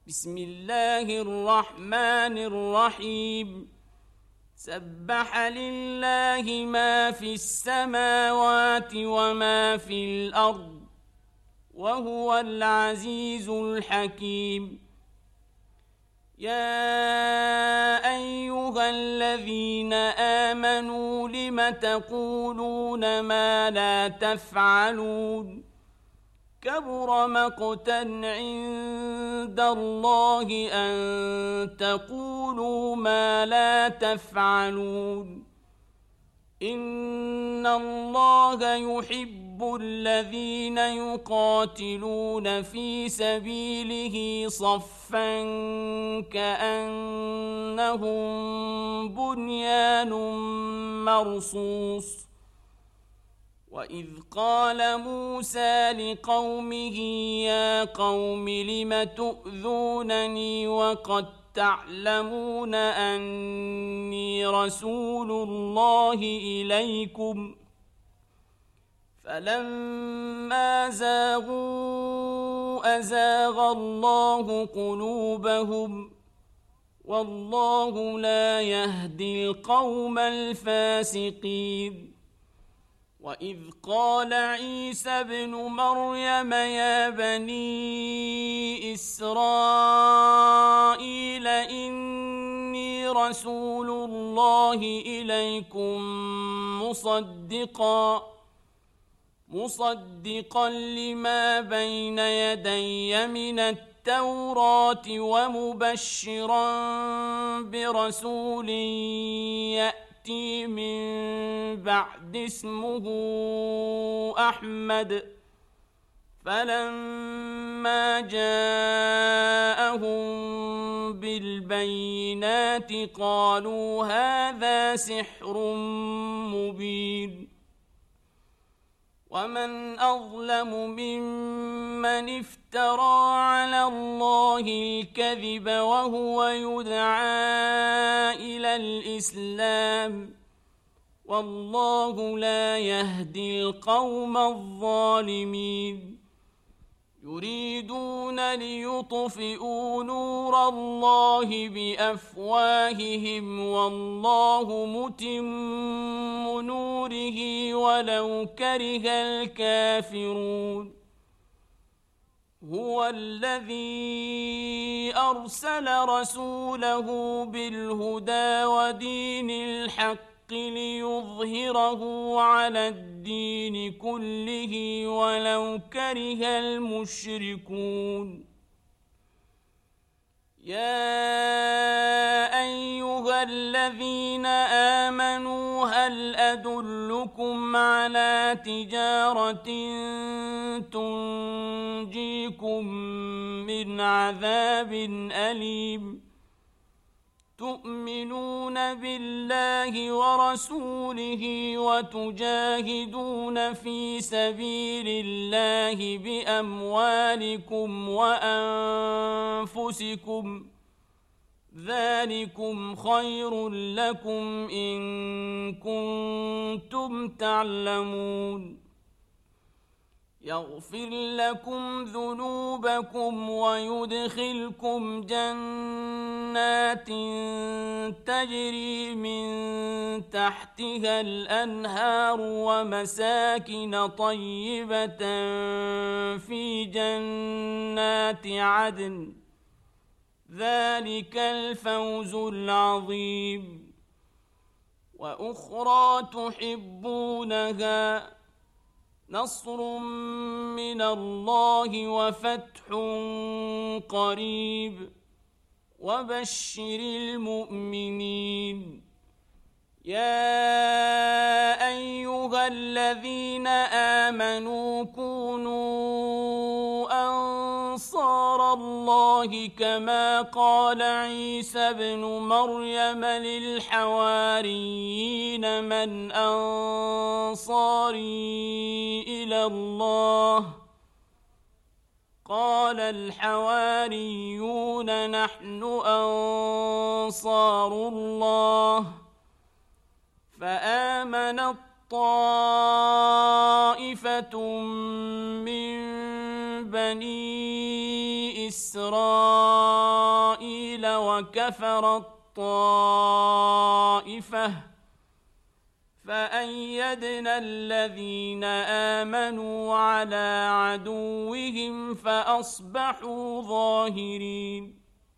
بسم الله الرحمن الرحيم سبح لله ما في السماوات وما في الأرض وهو العزيز الحكيم. يا أيها الذين آمنوا لم تقولون ما لا تفعلون كبر مقتا عند الله أن تقولوا ما لا تفعلون. إن الله يحب الذين يقاتلون في سبيله صفا كأنهم بنيان مرصوص. وإذ قال موسى لقومه يا قوم لم تؤذونني وقد تعلمون أني رسول الله إليكم فلما زاغوا أزاغ الله قلوبهم والله لا يهدي القوم الفاسقين. وإذ قال عيسى ابن مريم يا بني إسرائيل إني رسول الله إليكم مصدقا لما بين يدي من التوراة ومبشرا برسول يأتي من بعد اسمه أحمد. فلما جاءهم بالبينات قالوا هذا سحر مبين. ومن أظلم ممن افترى على الله الكذب وهو يدعى إلى الإسلام والله لا يهدي القوم الظالمين. يريدون ليطفئوا نور الله بأفواههم والله متم نوره ولو كره الكافرون. هو الذي أرسل رسوله بالهدى ودين الحق ليظهره على الدين كله ولو كره المشركون. يا أيها الذين آمنوا هل أدلكم على تجارة تنجيكم من عذاب أليم تؤمنون بالله ورسوله وتجاهدون في سبيل الله بأموالكم وأنفسكم ذلكم خير لكم إن كنتم تعلمون. يغفر لكم ذنوبكم ويدخلكم جنات تجري من تحتها الأنهار ومساكن طيبة في جنات عدن ذلك الفوز العظيم. وأخرى تحبونها نصر من الله وفتح قريب وبشر المؤمنين. يا أيها الذين آمنوا كونوا أنصار الله كما قال عيسى ابن مريم للحواريين من أنصاري إلى الله قال الحواريون نحن أنصار الله. فآمنت طائفة من بني إسرائيل وكفر الطائفة فأيدنا الذين آمنوا على عدوهم فأصبحوا ظاهرين.